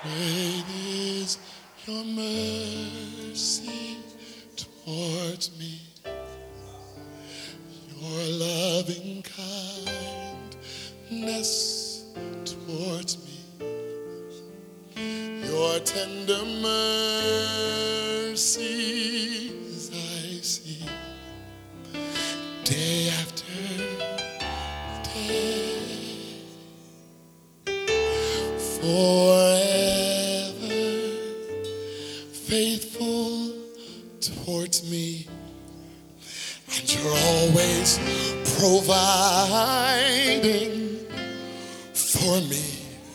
Great is your mercy towards me, your loving kindness towards me, your tender mercies I see day after day. Forever faithful towards me, and you're always providing for me.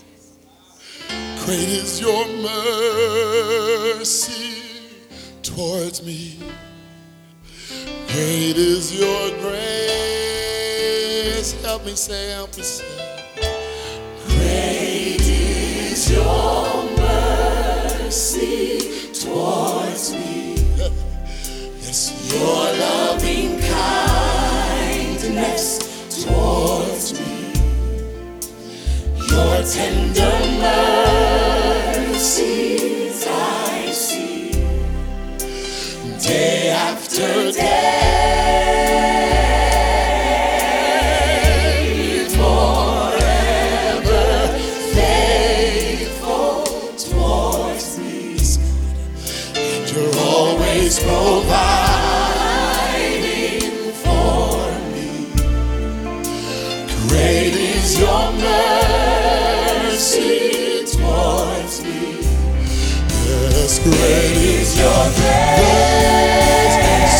Great is your mercy towards me. Great is your grace. Help me say, help me say. Great is your mercy towards me. Yes, Your loving kindness towards me. Your tender mercies I see day after day. you're always Providing for me. Great is your mercy towards me. yes, great Is your grace.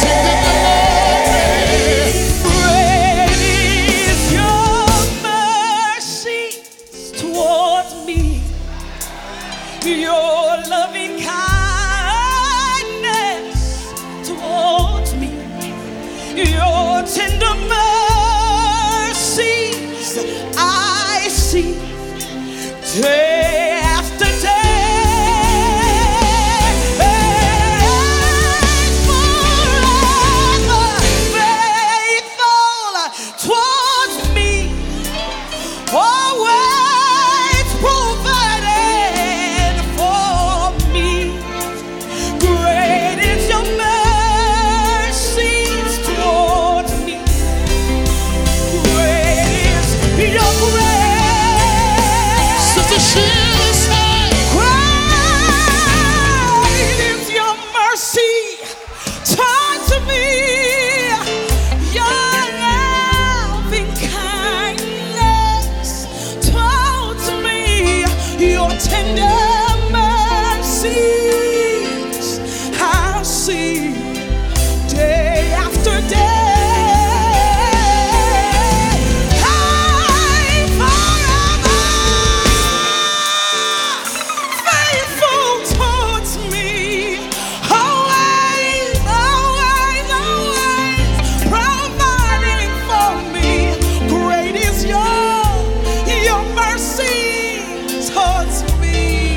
Great is your mercy towards me. Your loving kindness towards me. Your tender mercies I see day after day. Forever faithful towards me. Always provided for me. Great is your mercies towards me. Great is your grace. Sister Sheila sang. Great is your mercy towards me. Your loving kindness towards me. Your tender mercies I see day after day. I'm forever faithful towards me. Always, always, always providing for me. Great is your mercy towards me.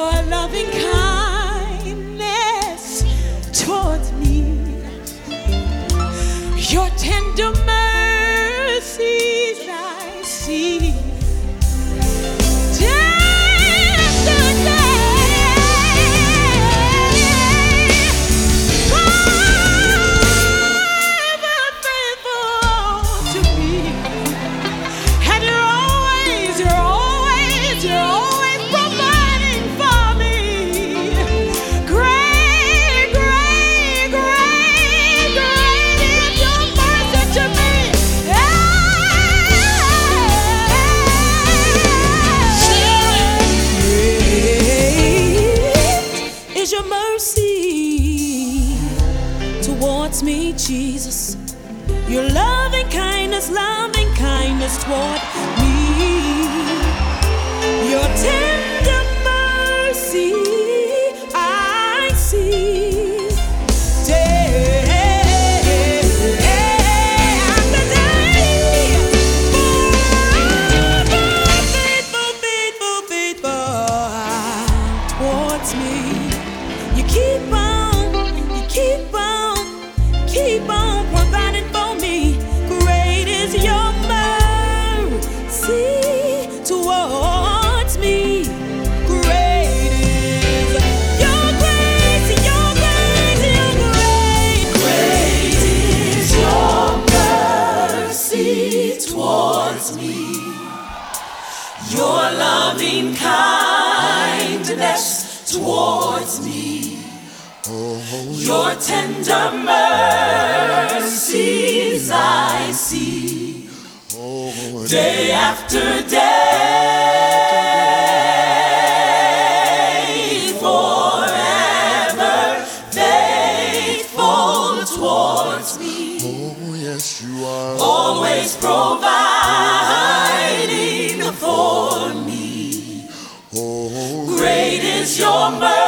your loving kindness towards me, your tender mercies I see. Your mercy towards me, Jesus. Your loving kindness toward me. Your tender mercy I see. Day after day, faithful towards me. You keep on providing for me. Great is your mercy towards me. Great is your grace, your grace, your grace. Great is your mercy towards me. Your loving kindness towards me. Your tender mercies I see. Day after day, forever faithful towards me. Oh, yes, you are. Always providing for me. Oh, great is your mercy